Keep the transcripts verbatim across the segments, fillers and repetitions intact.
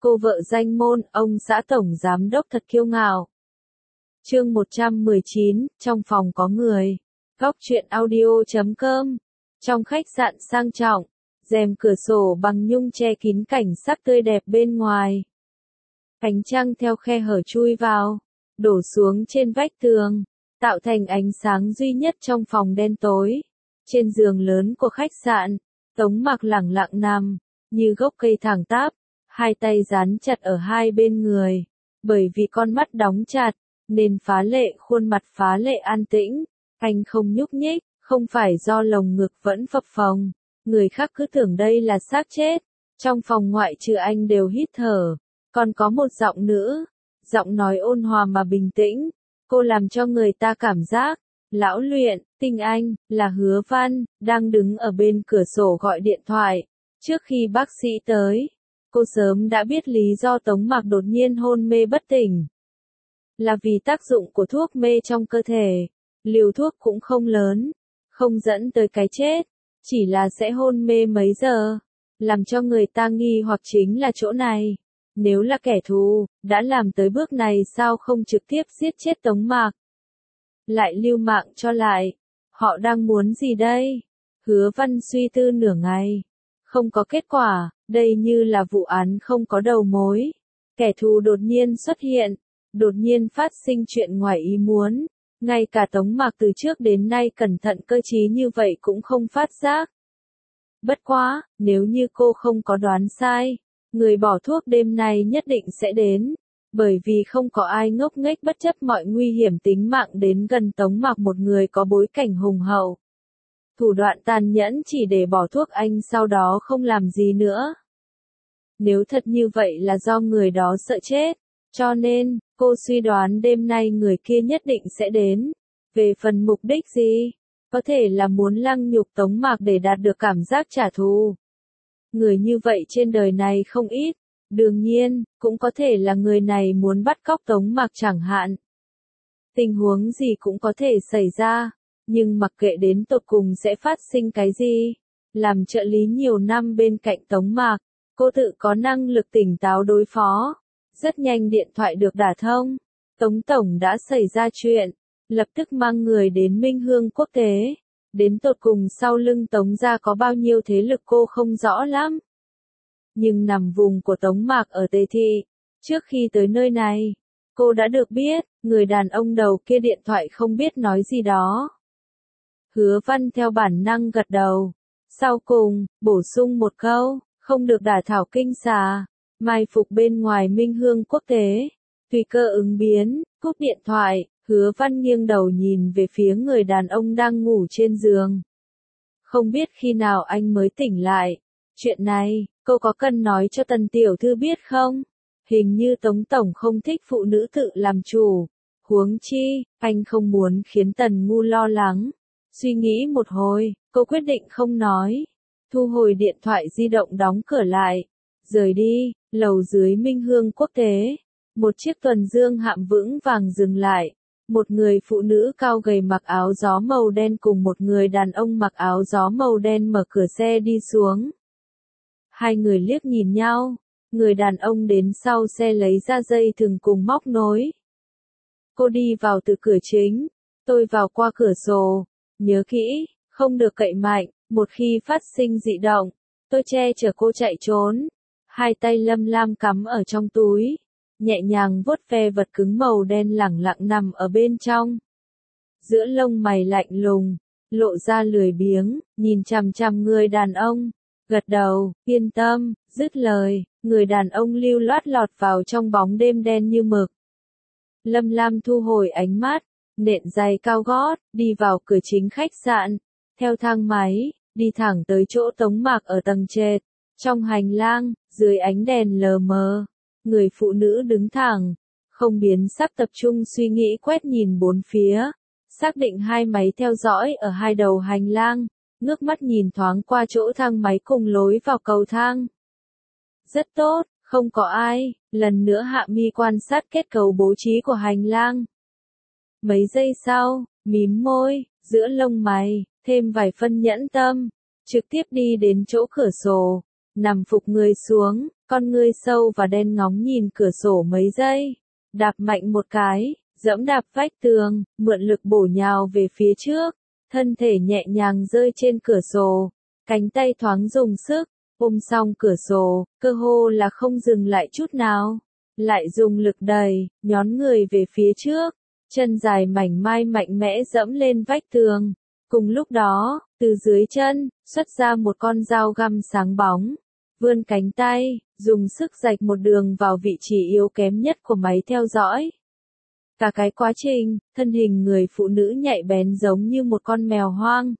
Cô vợ danh môn, ông xã tổng giám đốc thật kiêu ngạo. Chương một trăm mười chín, trong phòng có người. Góc truyện audio chấm com. Trong khách sạn sang trọng, rèm cửa sổ bằng nhung che kín cảnh sắc tươi đẹp bên ngoài. Ánh trăng theo khe hở chui vào, đổ xuống trên vách tường, tạo thành ánh sáng duy nhất trong phòng đen tối. Trên giường lớn của khách sạn, Tống Mặc lẳng lặng nằm, như gốc cây thẳng tắp, hai tay dán chặt ở hai bên người. Bởi vì con mắt đóng chặt, nên phá lệ khuôn mặt phá lệ an tĩnh, anh không nhúc nhích, không phải do lồng ngực vẫn phập phồng. Người khác cứ tưởng đây là xác chết. Trong phòng ngoại trừ anh đều hít thở, còn có một giọng nữ, giọng nói ôn hòa mà bình tĩnh. Cô làm cho người ta cảm giác, lão luyện, tinh anh, là Hứa Văn, đang đứng ở bên cửa sổ gọi điện thoại. Trước khi bác sĩ tới, cô sớm đã biết lý do Tống Mặc đột nhiên hôn mê bất tỉnh. Là vì tác dụng của thuốc mê trong cơ thể, liều thuốc cũng không lớn, không dẫn tới cái chết, chỉ là sẽ hôn mê mấy giờ. Làm cho người ta nghi hoặc chính là chỗ này. Nếu là kẻ thù, đã làm tới bước này sao không trực tiếp giết chết Tống Mặc? Lại lưu mạng cho lại. Họ đang muốn gì đây? Hứa Văn suy tư nửa ngày. Không có kết quả, đây như là vụ án không có đầu mối. Kẻ thù đột nhiên xuất hiện, đột nhiên phát sinh chuyện ngoài ý muốn. Ngay cả Tống Mặc từ trước đến nay cẩn thận cơ trí như vậy cũng không phát giác. Bất quá, nếu như cô không có đoán sai, người bỏ thuốc đêm nay nhất định sẽ đến, bởi vì không có ai ngốc nghếch bất chấp mọi nguy hiểm tính mạng đến gần Tống Mặc, một người có bối cảnh hùng hậu. Thủ đoạn tàn nhẫn chỉ để bỏ thuốc anh sau đó không làm gì nữa. Nếu thật như vậy là do người đó sợ chết, cho nên, cô suy đoán đêm nay người kia nhất định sẽ đến. Về phần mục đích gì? Có thể là muốn lăng nhục Tống Mặc để đạt được cảm giác trả thù. Người như vậy trên đời này không ít. Đương nhiên, cũng có thể là người này muốn bắt cóc Tống Mặc chẳng hạn. Tình huống gì cũng có thể xảy ra, nhưng mặc kệ đến tột cùng sẽ phát sinh cái gì. Làm trợ lý nhiều năm bên cạnh Tống Mặc, cô tự có năng lực tỉnh táo đối phó. Rất nhanh điện thoại được đả thông. Tống Tổng đã xảy ra chuyện, lập tức mang người đến Minh Hương Quốc tế. Đến tột cùng sau lưng Tống gia có bao nhiêu thế lực cô không rõ lắm. Nhưng nằm vùng của Tống Mặc ở Tề Thị, trước khi tới nơi này, cô đã được biết, người đàn ông đầu kia điện thoại không biết nói gì đó. Hứa Văn theo bản năng gật đầu. Sau cùng, bổ sung một câu, không được đả thảo kinh xà. Mai phục bên ngoài Minh Hương Quốc tế. Tùy cơ ứng biến, cúp điện thoại, Hứa Văn nghiêng đầu nhìn về phía người đàn ông đang ngủ trên giường. Không biết khi nào anh mới tỉnh lại. Chuyện này, cô có cần nói cho Tần tiểu thư biết không? Hình như Tống Tổng không thích phụ nữ tự làm chủ. Huống chi, anh không muốn khiến Tần Ngu lo lắng. Suy nghĩ một hồi, cô quyết định không nói. Thu hồi điện thoại di động, đóng cửa lại. Rời đi, lầu dưới Minh Hương Quốc tế. Một chiếc tuần dương hạm vững vàng dừng lại. Một người phụ nữ cao gầy mặc áo gió màu đen cùng một người đàn ông mặc áo gió màu đen mở cửa xe đi xuống. Hai người liếc nhìn nhau. Người đàn ông đến sau xe lấy ra dây thừng cùng móc nối. Cô đi vào từ cửa chính. Tôi vào qua cửa sổ. Nhớ kỹ, không được cậy mạnh. Một khi phát sinh dị động, tôi che chở cô chạy trốn. Hai tay Lâm Lam cắm ở trong túi, nhẹ nhàng vuốt ve vật cứng màu đen lẳng lặng nằm ở bên trong. Giữa lông mày lạnh lùng, lộ ra lười biếng, nhìn chằm chằm người đàn ông, gật đầu, yên tâm, dứt lời, người đàn ông lưu loát lọt vào trong bóng đêm đen như mực. Lâm Lam thu hồi ánh mắt, nện giày cao gót, đi vào cửa chính khách sạn, theo thang máy, đi thẳng tới chỗ Tống Mặc ở tầng trệt. Trong hành lang, dưới ánh đèn lờ mờ, người phụ nữ đứng thẳng, không biến sắc, tập trung suy nghĩ, quét nhìn bốn phía, xác định hai máy theo dõi ở hai đầu hành lang, ngước mắt nhìn thoáng qua chỗ thang máy cùng lối vào cầu thang. Rất tốt, không có ai, lần nữa hạ mi quan sát kết cấu bố trí của hành lang. Mấy giây sau, mím môi, giữa lông mày, thêm vài phân nhẫn tâm, trực tiếp đi đến chỗ cửa sổ. nằm phục người xuống, con ngươi sâu và đen ngóng nhìn cửa sổ mấy giây, đạp mạnh một cái, dẫm đạp vách tường, mượn lực bổ nhào về phía trước, thân thể nhẹ nhàng rơi trên cửa sổ, cánh tay thoáng dùng sức, ôm xong cửa sổ, cơ hồ là không dừng lại chút nào, lại dùng lực đẩy, nhón người về phía trước, chân dài mảnh mai mạnh mẽ dẫm lên vách tường. Cùng lúc đó, từ dưới chân, xuất ra một con dao găm sáng bóng, vươn cánh tay, dùng sức rạch một đường vào vị trí yếu kém nhất của máy theo dõi. Cả cái quá trình, thân hình người phụ nữ nhạy bén giống như một con mèo hoang.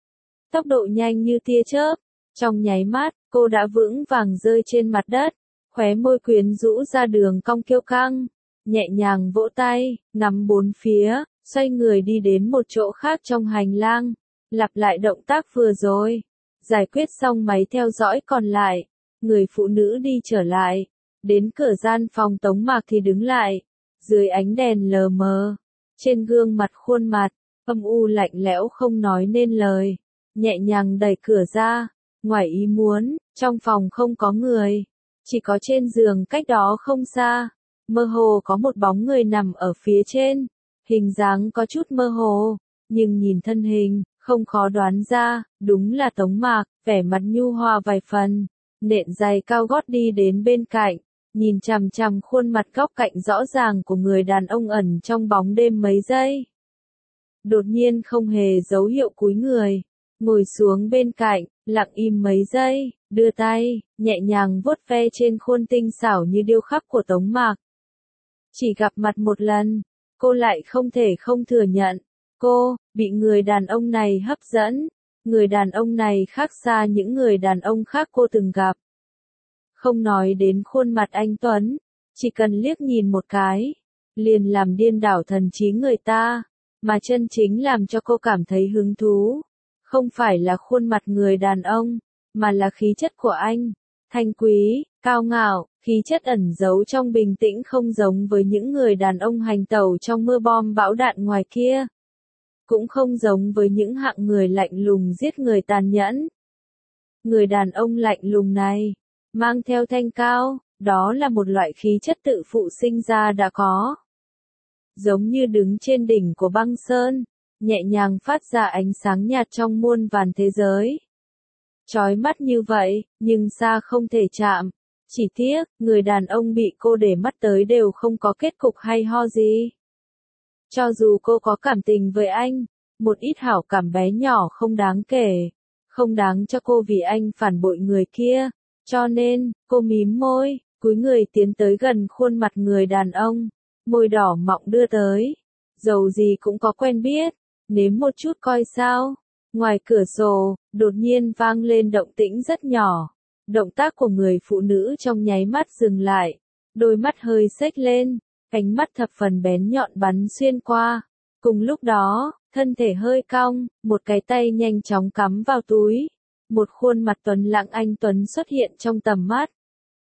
Tốc độ nhanh như tia chớp, trong nháy mắt, cô đã vững vàng rơi trên mặt đất, khóe môi quyến rũ ra đường cong kiêu căng, nhẹ nhàng vỗ tay, ngắm bốn phía, xoay người đi đến một chỗ khác trong hành lang, lặp lại động tác vừa rồi, giải quyết xong máy theo dõi còn lại, người phụ nữ đi trở lại, đến cửa gian phòng Tống Mạc thì đứng lại, dưới ánh đèn lờ mờ, trên gương mặt khuôn mặt, âm u lạnh lẽo không nói nên lời, nhẹ nhàng đẩy cửa ra, ngoài ý muốn, trong phòng không có người, chỉ có trên giường cách đó không xa, mơ hồ có một bóng người nằm ở phía trên, hình dáng có chút mơ hồ, nhưng nhìn thân hình, không khó đoán ra, đúng là Tống Mạc, vẻ mặt nhu hòa vài phần, nện giày cao gót đi đến bên cạnh, nhìn chằm chằm khuôn mặt góc cạnh rõ ràng của người đàn ông ẩn trong bóng đêm mấy giây. Đột nhiên không hề dấu hiệu cúi người, ngồi xuống bên cạnh, lặng im mấy giây, đưa tay, nhẹ nhàng vuốt ve trên khuôn tinh xảo như điêu khắc của Tống Mạc. Chỉ gặp mặt một lần, cô lại không thể không thừa nhận, cô, bị người đàn ông này hấp dẫn, người đàn ông này khác xa những người đàn ông khác cô từng gặp. Không nói đến khuôn mặt anh Tuấn, chỉ cần liếc nhìn một cái, liền làm điên đảo thần trí người ta, mà chân chính làm cho cô cảm thấy hứng thú. Không phải là khuôn mặt người đàn ông, mà là khí chất của anh, thanh quý, cao ngạo, khí chất ẩn giấu trong bình tĩnh không giống với những người đàn ông hành tẩu trong mưa bom bão đạn ngoài kia. Cũng không giống với những hạng người lạnh lùng giết người tàn nhẫn. Người đàn ông lạnh lùng này, mang theo thanh cao, đó là một loại khí chất tự phụ sinh ra đã có. Giống như đứng trên đỉnh của băng sơn, nhẹ nhàng phát ra ánh sáng nhạt trong muôn vàn thế giới. Chói mắt như vậy, nhưng xa không thể chạm. Chỉ tiếc, người đàn ông bị cô để mắt tới đều không có kết cục hay ho gì. Cho dù cô có cảm tình với anh, một ít hảo cảm bé nhỏ không đáng kể, không đáng cho cô vì anh phản bội người kia. Cho nên, cô mím môi, cúi người tiến tới gần khuôn mặt người đàn ông, môi đỏ mọng đưa tới. Dầu gì cũng có quen biết, nếm một chút coi sao. Ngoài cửa sổ, đột nhiên vang lên động tĩnh rất nhỏ. Động tác của người phụ nữ trong nháy mắt dừng lại, đôi mắt hơi xếch lên, cánh mắt thập phần bén nhọn bắn xuyên qua. Cùng lúc đó, thân thể hơi cong, một cái tay nhanh chóng cắm vào túi. Một khuôn mặt tuấn lãng anh tuấn xuất hiện trong tầm mắt.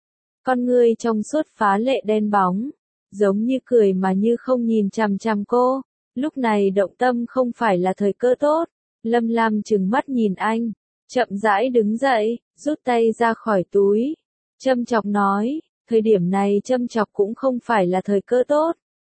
Con ngươi trong suốt phá lệ đen bóng, giống như cười mà như không nhìn chằm chằm cô. Lúc này động tâm không phải là thời cơ tốt. Lâm Lam trừng mắt nhìn anh, chậm rãi đứng dậy, rút tay ra khỏi túi. Châm chọc nói, thời điểm này châm chọc cũng không phải là thời cơ tốt.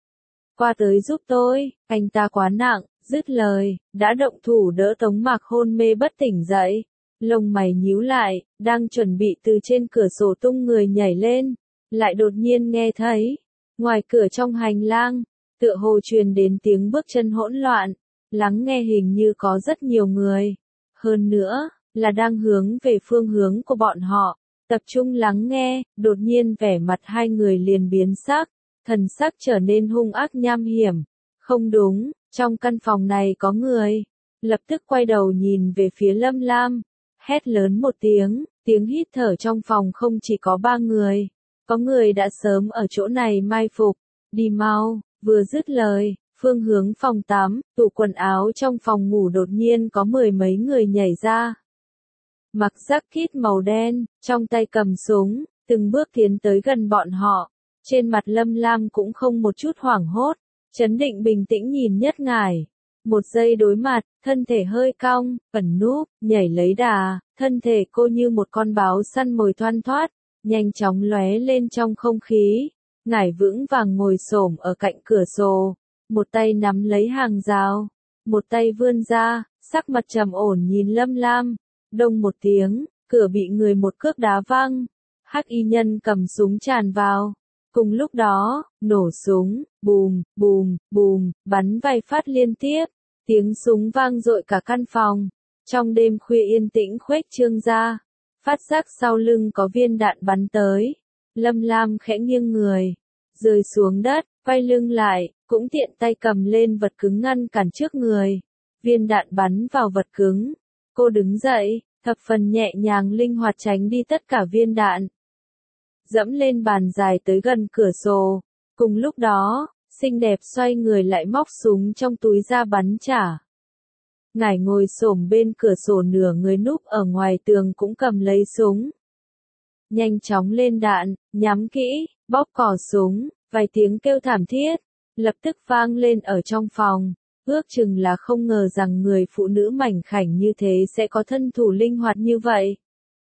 Qua tới giúp tôi, anh ta quá nặng, dứt lời, đã động thủ đỡ Tống Mạc hôn mê bất tỉnh dậy. Lông mày nhíu lại, đang chuẩn bị từ trên cửa sổ tung người nhảy lên, lại đột nhiên nghe thấy, ngoài cửa trong hành lang, tựa hồ truyền đến tiếng bước chân hỗn loạn, lắng nghe hình như có rất nhiều người, hơn nữa, là đang hướng về phương hướng của bọn họ, tập trung lắng nghe, đột nhiên vẻ mặt hai người liền biến sắc, thần sắc trở nên hung ác nham hiểm, không đúng, trong căn phòng này có người, lập tức quay đầu nhìn về phía Lâm Lam. Hét lớn một tiếng, tiếng hít thở trong phòng không chỉ có ba người, có người đã sớm ở chỗ này mai phục, đi mau, vừa dứt lời, phương hướng phòng tắm, tủ quần áo trong phòng ngủ đột nhiên có mười mấy người nhảy ra. Mặc jacket màu đen, trong tay cầm súng, từng bước tiến tới gần bọn họ, trên mặt Lâm Lam cũng không một chút hoảng hốt, trấn định bình tĩnh nhìn Nhất Ngải. Một giây đối mặt, thân thể hơi cong, ẩn núp, nhảy lấy đà, thân thể cô như một con báo săn mồi thoăn thoắt, nhanh chóng lóe lên trong không khí. Ngải vững vàng ngồi xổm ở cạnh cửa sổ, một tay nắm lấy hàng rào, một tay vươn ra, sắc mặt trầm ổn nhìn Lâm Lam. Đông một tiếng, cửa bị người một cước đá văng. Hắc y nhân cầm súng tràn vào. Cùng lúc đó, nổ súng, bùm, bùm, bùm, bắn vài phát liên tiếp. Tiếng súng vang dội cả căn phòng. Trong đêm khuya yên tĩnh khuếch trương ra, phát giác sau lưng có viên đạn bắn tới. Lâm Lam khẽ nghiêng người, rơi xuống đất, quay lưng lại, cũng tiện tay cầm lên vật cứng ngăn cản trước người. Viên đạn bắn vào vật cứng. Cô đứng dậy, thập phần nhẹ nhàng linh hoạt tránh đi tất cả viên đạn. Dẫm lên bàn dài tới gần cửa sổ. Cùng lúc đó, xinh đẹp xoay người lại móc súng trong túi ra bắn trả. Ngải ngồi xổm bên cửa sổ nửa người núp ở ngoài tường cũng cầm lấy súng. Nhanh chóng lên đạn, nhắm kỹ, bóp cò súng, vài tiếng kêu thảm thiết, lập tức vang lên ở trong phòng. Ước chừng là không ngờ rằng người phụ nữ mảnh khảnh như thế sẽ có thân thủ linh hoạt như vậy.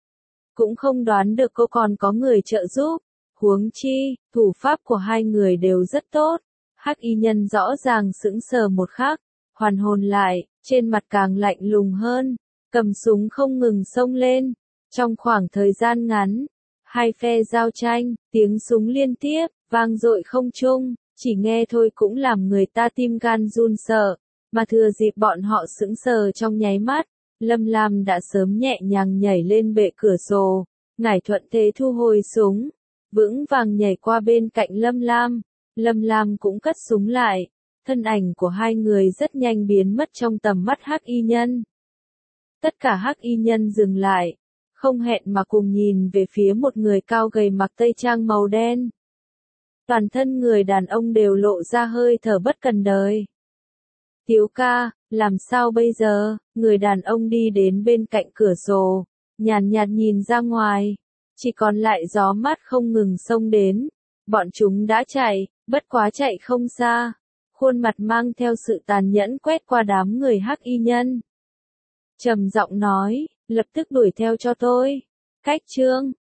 Cũng không đoán được cô còn có người trợ giúp. Huống chi, thủ pháp của hai người đều rất tốt. Hắc y nhân rõ ràng sững sờ một khắc, hoàn hồn lại, trên mặt càng lạnh lùng hơn, cầm súng không ngừng xông lên. Trong khoảng thời gian ngắn, hai phe giao tranh, tiếng súng liên tiếp, vang dội không trung, chỉ nghe thôi cũng làm người ta tim gan run sợ, mà thừa dịp bọn họ sững sờ trong nháy mắt, Lâm Lam đã sớm nhẹ nhàng nhảy lên bệ cửa sổ, Ngải thuận thế thu hồi súng, vững vàng nhảy qua bên cạnh Lâm Lam. Lâm Lam cũng cất súng lại, thân ảnh của hai người rất nhanh biến mất trong tầm mắt Hắc y nhân. Tất cả Hắc y nhân dừng lại, không hẹn mà cùng nhìn về phía một người cao gầy mặc tây trang màu đen. Toàn thân người đàn ông đều lộ ra hơi thở bất cần đời. Tiếu ca, làm sao bây giờ? Người đàn ông đi đến bên cạnh cửa sổ, nhàn nhạt nhìn ra ngoài, chỉ còn lại gió mát không ngừng xông đến. Bọn chúng đã chạy, bất quá chạy không xa, khuôn mặt mang theo sự tàn nhẫn quét qua đám người Hắc y nhân. Trầm giọng nói, lập tức đuổi theo cho tôi. Cách chương